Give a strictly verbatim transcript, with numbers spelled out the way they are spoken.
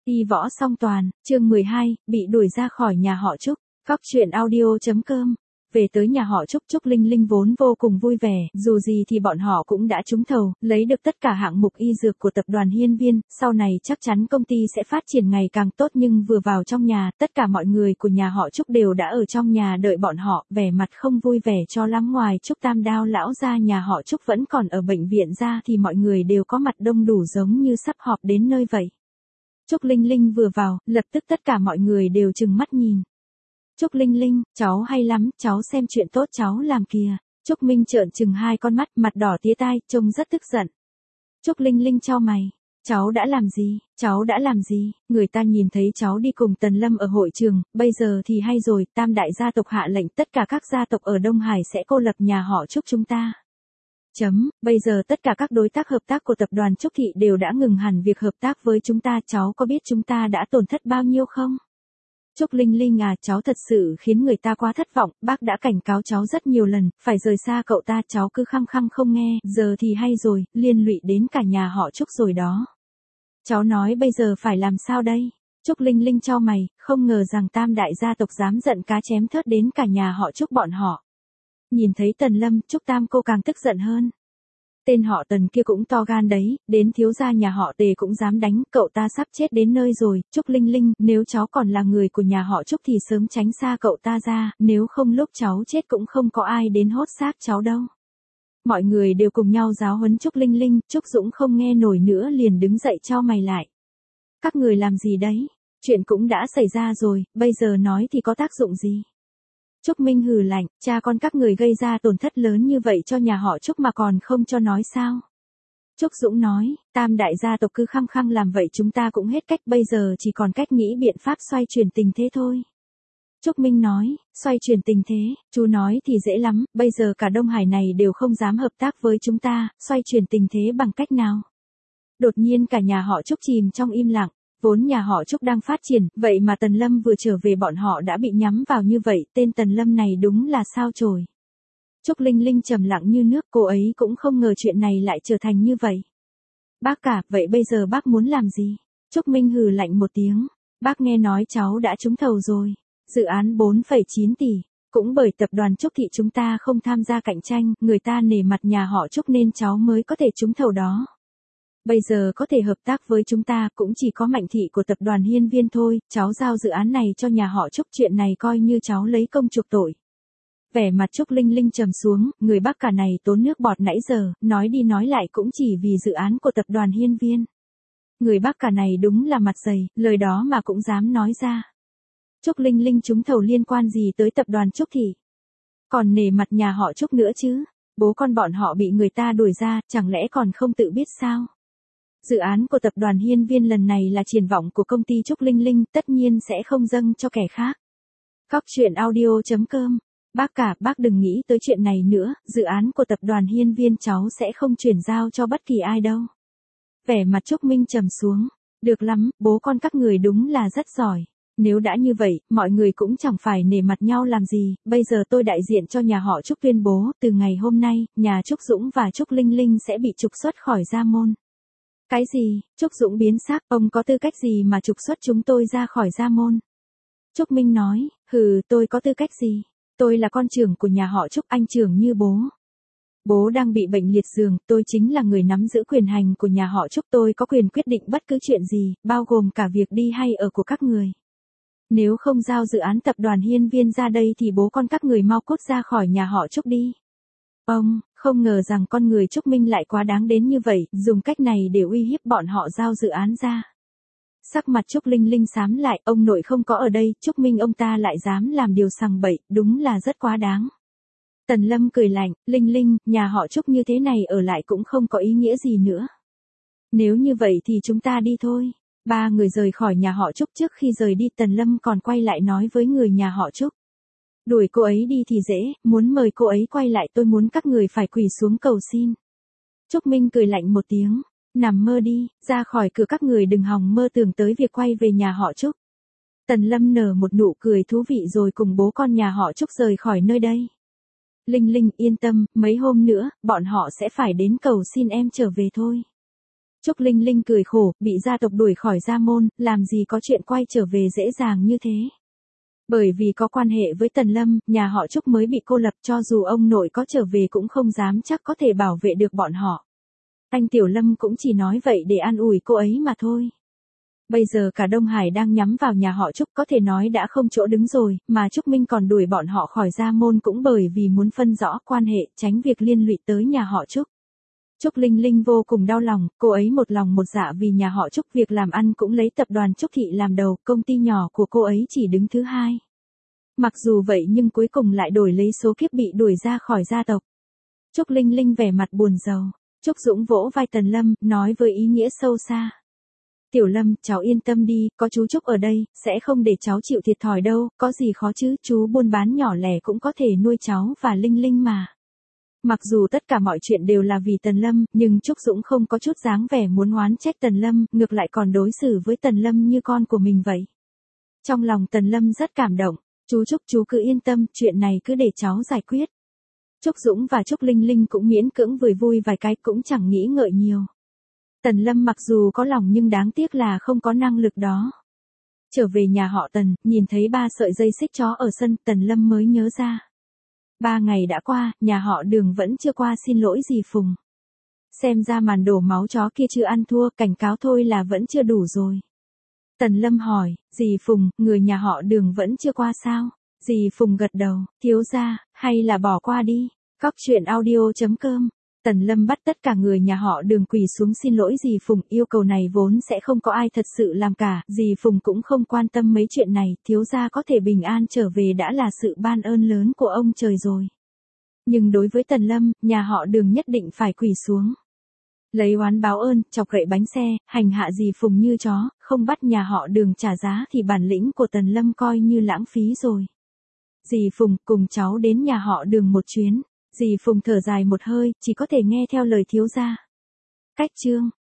Y võ song toàn, chương mười hai, bị đuổi ra khỏi nhà họ Trúc. Cóc truyện audio chấm com. Về tới nhà họ Trúc, Trúc Linh Linh vốn vô cùng vui vẻ, dù gì thì bọn họ cũng đã trúng thầu, lấy được tất cả hạng mục y dược của tập đoàn Hiên Viên, sau này chắc chắn công ty sẽ phát triển ngày càng tốt. Nhưng vừa vào trong nhà, tất cả mọi người của nhà họ Trúc đều đã ở trong nhà đợi bọn họ, vẻ mặt không vui vẻ cho lắm. Ngoài Trúc Tam Đao lão gia nhà họ Trúc vẫn còn ở bệnh viện ra thì mọi người đều có mặt đông đủ giống như sắp họp đến nơi vậy. Trúc Linh Linh vừa vào, lập tức tất cả mọi người đều trừng mắt nhìn. Trúc Linh Linh, cháu hay lắm, cháu xem chuyện tốt cháu làm kìa. Trúc Minh trợn trừng hai con mắt, mặt đỏ tía tai, trông rất tức giận. Trúc Linh Linh chau mày. Cháu đã làm gì, cháu đã làm gì, người ta nhìn thấy cháu đi cùng Tần Lâm ở hội trường, bây giờ thì hay rồi, tam đại gia tộc hạ lệnh tất cả các gia tộc ở Đông Hải sẽ cô lập nhà họ Trúc chúng ta. Chấm, bây giờ tất cả các đối tác hợp tác của tập đoàn Trúc Thị đều đã ngừng hẳn việc hợp tác với chúng ta, cháu có biết chúng ta đã tổn thất bao nhiêu không? Trúc Linh Linh à, cháu thật sự khiến người ta quá thất vọng, bác đã cảnh cáo cháu rất nhiều lần, phải rời xa cậu ta, cháu cứ khăng khăng không nghe, giờ thì hay rồi, liên lụy đến cả nhà họ Trúc rồi đó. Cháu nói bây giờ phải làm sao đây? Trúc Linh Linh chau mày, không ngờ rằng tam đại gia tộc dám giận cá chém thớt đến cả nhà họ Trúc bọn họ. Nhìn thấy Tần Lâm, Trúc Tam cô càng tức giận hơn. Tên họ Tần kia cũng to gan đấy, đến thiếu gia nhà họ Tề cũng dám đánh, cậu ta sắp chết đến nơi rồi. Trúc Linh Linh, nếu cháu còn là người của nhà họ Trúc thì sớm tránh xa cậu ta ra, nếu không lúc cháu chết cũng không có ai đến hốt xác cháu đâu. Mọi người đều cùng nhau giáo huấn Trúc Linh Linh, Trúc Dũng không nghe nổi nữa liền đứng dậy chau mày lại. Các người làm gì đấy? Chuyện cũng đã xảy ra rồi, bây giờ nói thì có tác dụng gì? Trúc Minh hừ lạnh, cha con các người gây ra tổn thất lớn như vậy cho nhà họ Trúc mà còn không cho nói sao? Trúc Dũng nói, tam đại gia tộc cứ khăng khăng làm vậy chúng ta cũng hết cách, bây giờ chỉ còn cách nghĩ biện pháp xoay chuyển tình thế thôi. Trúc Minh nói, xoay chuyển tình thế, chú nói thì dễ lắm, bây giờ cả Đông Hải này đều không dám hợp tác với chúng ta, xoay chuyển tình thế bằng cách nào? Đột nhiên cả nhà họ Trúc chìm trong im lặng. Vốn nhà họ Trúc đang phát triển, vậy mà Tần Lâm vừa trở về bọn họ đã bị nhắm vào như vậy, tên Tần Lâm này đúng là sao chổi. Trúc Linh Linh trầm lặng như nước, cô ấy cũng không ngờ chuyện này lại trở thành như vậy. Bác cả, vậy bây giờ bác muốn làm gì? Trúc Minh hừ lạnh một tiếng, bác nghe nói cháu đã trúng thầu rồi, dự án bốn phẩy chín tỷ, cũng bởi tập đoàn Trúc Thị chúng ta không tham gia cạnh tranh, người ta nể mặt nhà họ Trúc nên cháu mới có thể trúng thầu đó. Bây giờ có thể hợp tác với chúng ta cũng chỉ có Mạnh Thị của tập đoàn Hiên Viên thôi, cháu giao dự án này cho nhà họ Trúc, chuyện này coi như cháu lấy công chuộc tội. Vẻ mặt Trúc Linh Linh trầm xuống, người bác cả này tốn nước bọt nãy giờ, nói đi nói lại cũng chỉ vì dự án của tập đoàn Hiên Viên. Người bác cả này đúng là mặt dày, lời đó mà cũng dám nói ra. Trúc Linh Linh trúng thầu liên quan gì tới tập đoàn Trúc Thị? Còn nể mặt nhà họ Trúc nữa chứ, bố con bọn họ bị người ta đuổi ra, chẳng lẽ còn không tự biết sao? Dự án của tập đoàn Hiên Viên lần này là triển vọng của công ty Trúc Linh Linh, tất nhiên sẽ không dâng cho kẻ khác. Cóc truyện audio chấm com. Bác cả, bác đừng nghĩ tới chuyện này nữa, dự án của tập đoàn Hiên Viên cháu sẽ không chuyển giao cho bất kỳ ai đâu. Vẻ mặt Trúc Minh trầm xuống. Được lắm, bố con các người đúng là rất giỏi. Nếu đã như vậy, mọi người cũng chẳng phải nể mặt nhau làm gì, bây giờ tôi đại diện cho nhà họ Trúc tuyên bố, từ ngày hôm nay, nhà Trúc Dũng và Trúc Linh Linh sẽ bị trục xuất khỏi gia môn. Cái gì? Trúc Dũng biến sắc, ông có tư cách gì mà trục xuất chúng tôi ra khỏi gia môn? Trúc Minh nói, hừ, tôi có tư cách gì? Tôi là con trưởng của nhà họ Trúc, anh trưởng như bố. Bố đang bị bệnh liệt giường, tôi chính là người nắm giữ quyền hành của nhà họ Trúc, tôi có quyền quyết định bất cứ chuyện gì, bao gồm cả việc đi hay ở của các người. Nếu không giao dự án tập đoàn Hiên Viên ra đây thì bố con các người mau cút ra khỏi nhà họ Trúc đi. Ông, không ngờ rằng con người Trúc Minh lại quá đáng đến như vậy, dùng cách này để uy hiếp bọn họ giao dự án ra. Sắc mặt Trúc Linh Linh xám lại, ông nội không có ở đây, Trúc Minh ông ta lại dám làm điều sằng bậy, đúng là rất quá đáng. Tần Lâm cười lạnh, Linh Linh, nhà họ Trúc như thế này ở lại cũng không có ý nghĩa gì nữa. Nếu như vậy thì chúng ta đi thôi. Ba người rời khỏi nhà họ Trúc, trước khi rời đi Tần Lâm còn quay lại nói với người nhà họ Trúc. Đuổi cô ấy đi thì dễ, muốn mời cô ấy quay lại tôi muốn các người phải quỳ xuống cầu xin. Trúc Minh cười lạnh một tiếng, nằm mơ đi, ra khỏi cửa các người đừng hòng mơ tưởng tới việc quay về nhà họ Trúc. Tần Lâm nở một nụ cười thú vị rồi cùng bố con nhà họ Trúc rời khỏi nơi đây. Linh Linh yên tâm, mấy hôm nữa, bọn họ sẽ phải đến cầu xin em trở về thôi. Trúc Linh Linh cười khổ, bị gia tộc đuổi khỏi gia môn, làm gì có chuyện quay trở về dễ dàng như thế. Bởi vì có quan hệ với Tần Lâm, nhà họ Trúc mới bị cô lập, cho dù ông nội có trở về cũng không dám chắc có thể bảo vệ được bọn họ. Anh Tiểu Lâm cũng chỉ nói vậy để an ủi cô ấy mà thôi. Bây giờ cả Đông Hải đang nhắm vào nhà họ Trúc, có thể nói đã không chỗ đứng rồi, mà Trúc Minh còn đuổi bọn họ khỏi gia môn cũng bởi vì muốn phân rõ quan hệ, tránh việc liên lụy tới nhà họ Trúc. Trúc Linh Linh vô cùng đau lòng, cô ấy một lòng một dạ vì nhà họ Trúc, việc làm ăn cũng lấy tập đoàn Trúc Thị làm đầu, công ty nhỏ của cô ấy chỉ đứng thứ hai. Mặc dù vậy nhưng cuối cùng lại đổi lấy số kiếp bị đuổi ra khỏi gia tộc. Trúc Linh Linh vẻ mặt buồn rầu. Trúc Dũng vỗ vai Tần Lâm, nói với ý nghĩa sâu xa. Tiểu Lâm, cháu yên tâm đi, có chú Trúc ở đây, sẽ không để cháu chịu thiệt thòi đâu, có gì khó chứ, chú buôn bán nhỏ lẻ cũng có thể nuôi cháu và Linh Linh mà. Mặc dù tất cả mọi chuyện đều là vì Tần Lâm, nhưng Trúc Dũng không có chút dáng vẻ muốn oán trách Tần Lâm, ngược lại còn đối xử với Tần Lâm như con của mình vậy. Trong lòng Tần Lâm rất cảm động, chú Trúc chú cứ yên tâm, chuyện này cứ để cháu giải quyết. Trúc Dũng và Trúc Linh Linh cũng miễn cưỡng vui vui vài cái, cũng chẳng nghĩ ngợi nhiều. Tần Lâm mặc dù có lòng nhưng đáng tiếc là không có năng lực đó. Trở về nhà họ Tần, nhìn thấy ba sợi dây xích chó ở sân, Tần Lâm mới nhớ ra. Ba ngày đã qua, nhà họ Đường vẫn chưa qua xin lỗi dì Phùng. Xem ra màn đổ máu chó kia chưa ăn thua, cảnh cáo thôi là vẫn chưa đủ rồi. Tần Lâm hỏi, dì Phùng, người nhà họ Đường vẫn chưa qua sao? Dì Phùng gật đầu, thiếu gia, hay là bỏ qua đi. Cóc truyện audio chấm com. Tần Lâm bắt tất cả người nhà họ Đường quỳ xuống xin lỗi dì Phùng, yêu cầu này vốn sẽ không có ai thật sự làm cả, dì Phùng cũng không quan tâm mấy chuyện này, thiếu gia có thể bình an trở về đã là sự ban ơn lớn của ông trời rồi. Nhưng đối với Tần Lâm, nhà họ Đường nhất định phải quỳ xuống. Lấy oán báo ơn, chọc gậy bánh xe, hành hạ dì Phùng như chó, không bắt nhà họ Đường trả giá thì bản lĩnh của Tần Lâm coi như lãng phí rồi. Dì Phùng, cùng cháu đến nhà họ Đường một chuyến. Dì Phùng thở dài một hơi, chỉ có thể nghe theo lời thiếu gia. Cách chương